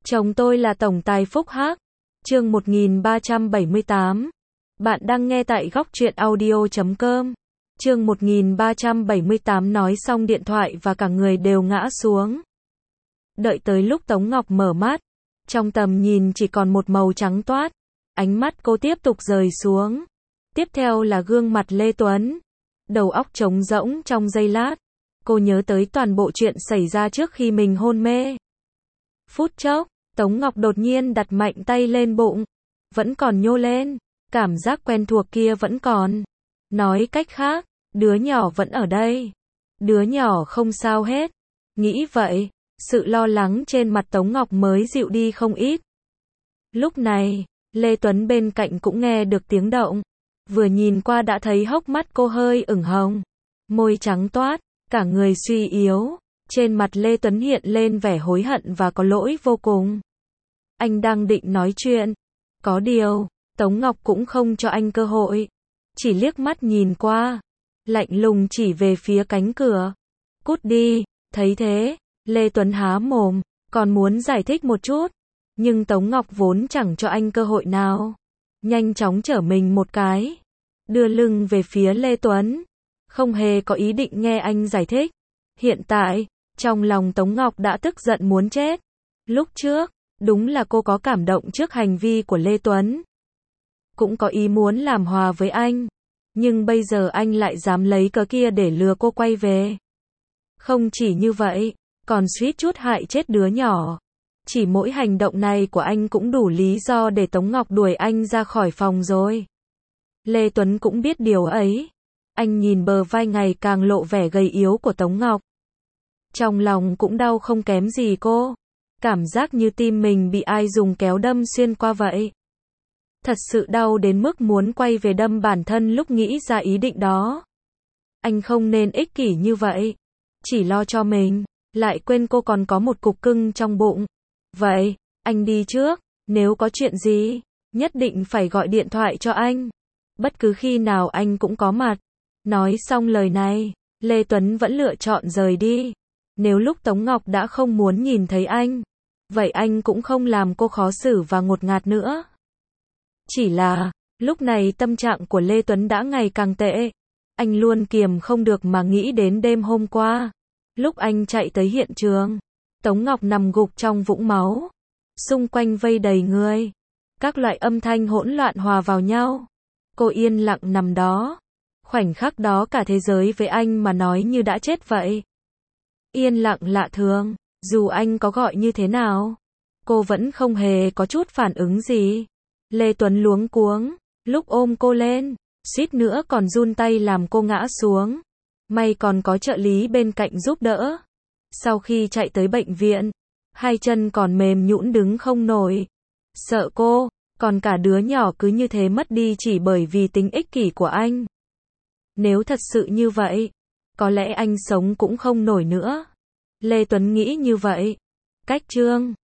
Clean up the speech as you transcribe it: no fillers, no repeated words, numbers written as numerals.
Chồng tôi là tổng tài Phúc Hắc. Chương 1378. Bạn đang nghe tại góc truyện audio.com. Chương 1378 nói xong điện thoại và cả người đều ngã xuống. Đợi tới lúc Tống Ngọc mở mắt, trong tầm nhìn chỉ còn một màu trắng toát. Ánh mắt cô tiếp tục rời xuống. Tiếp theo là gương mặt Lê Tuấn. Đầu óc trống rỗng trong giây lát. Cô nhớ tới toàn bộ chuyện xảy ra trước khi mình hôn mê. Phút chốc, Tống Ngọc đột nhiên đặt mạnh tay lên bụng. Vẫn còn nhô lên. Cảm giác quen thuộc kia vẫn còn. Nói cách khác, đứa nhỏ vẫn ở đây. Đứa nhỏ không sao hết. Nghĩ vậy, sự lo lắng trên mặt Tống Ngọc mới dịu đi không ít. Lúc này, Lê Tuấn bên cạnh cũng nghe được tiếng động. Vừa nhìn qua đã thấy hốc mắt cô hơi ửng hồng. Môi trắng toát, cả người suy yếu. Trên mặt Lê Tuấn hiện lên vẻ hối hận và có lỗi vô cùng. Anh đang định nói chuyện. Có điều, Tống Ngọc cũng không cho anh cơ hội. Chỉ liếc mắt nhìn qua. Lạnh lùng chỉ về phía cánh cửa. Cút đi. Thấy thế, Lê Tuấn há mồm, còn muốn giải thích một chút. Nhưng Tống Ngọc vốn chẳng cho anh cơ hội nào. Nhanh chóng trở mình một cái. Đưa lưng về phía Lê Tuấn. Không hề có ý định nghe anh giải thích. Hiện tại, trong lòng Tống Ngọc đã tức giận muốn chết. Lúc trước, đúng là cô có cảm động trước hành vi của Lê Tuấn. Cũng có ý muốn làm hòa với anh. Nhưng bây giờ anh lại dám lấy cớ kia để lừa cô quay về. Không chỉ như vậy, còn suýt chút hại chết đứa nhỏ. Chỉ mỗi hành động này của anh cũng đủ lý do để Tống Ngọc đuổi anh ra khỏi phòng rồi. Lê Tuấn cũng biết điều ấy. Anh nhìn bờ vai ngày càng lộ vẻ gầy yếu của Tống Ngọc. Trong lòng cũng đau không kém gì cô. Cảm giác như tim mình bị ai dùng kéo đâm xuyên qua vậy. Thật sự đau đến mức muốn quay về đâm bản thân lúc nghĩ ra ý định đó. Anh không nên ích kỷ như vậy. Chỉ lo cho mình, lại quên cô còn có một cục cưng trong bụng. Vậy, anh đi trước, nếu có chuyện gì, nhất định phải gọi điện thoại cho anh. Bất cứ khi nào anh cũng có mặt. Nói xong lời này, Lê Tuấn vẫn lựa chọn rời đi. Nếu lúc Tống Ngọc đã không muốn nhìn thấy anh, vậy anh cũng không làm cô khó xử và ngột ngạt nữa. Chỉ là, lúc này tâm trạng của Lê Tuấn đã ngày càng tệ. Anh luôn kiềm không được mà nghĩ đến đêm hôm qua. Lúc anh chạy tới hiện trường, Tống Ngọc nằm gục trong vũng máu. Xung quanh vây đầy người. Các loại âm thanh hỗn loạn hòa vào nhau. Cô yên lặng nằm đó. Khoảnh khắc đó cả thế giới với anh mà nói như đã chết vậy. Yên lặng lạ thường, dù anh có gọi như thế nào, cô vẫn không hề có chút phản ứng gì. Lê Tuấn luống cuống, lúc ôm cô lên, suýt nữa còn run tay làm cô ngã xuống. May còn có trợ lý bên cạnh giúp đỡ. Sau khi chạy tới bệnh viện, hai chân còn mềm nhũn đứng không nổi. Sợ cô, còn cả đứa nhỏ cứ như thế mất đi chỉ bởi vì tính ích kỷ của anh. Nếu thật sự như vậy, có lẽ anh sống cũng không nổi nữa. Lê Tuấn nghĩ như vậy. Cách chương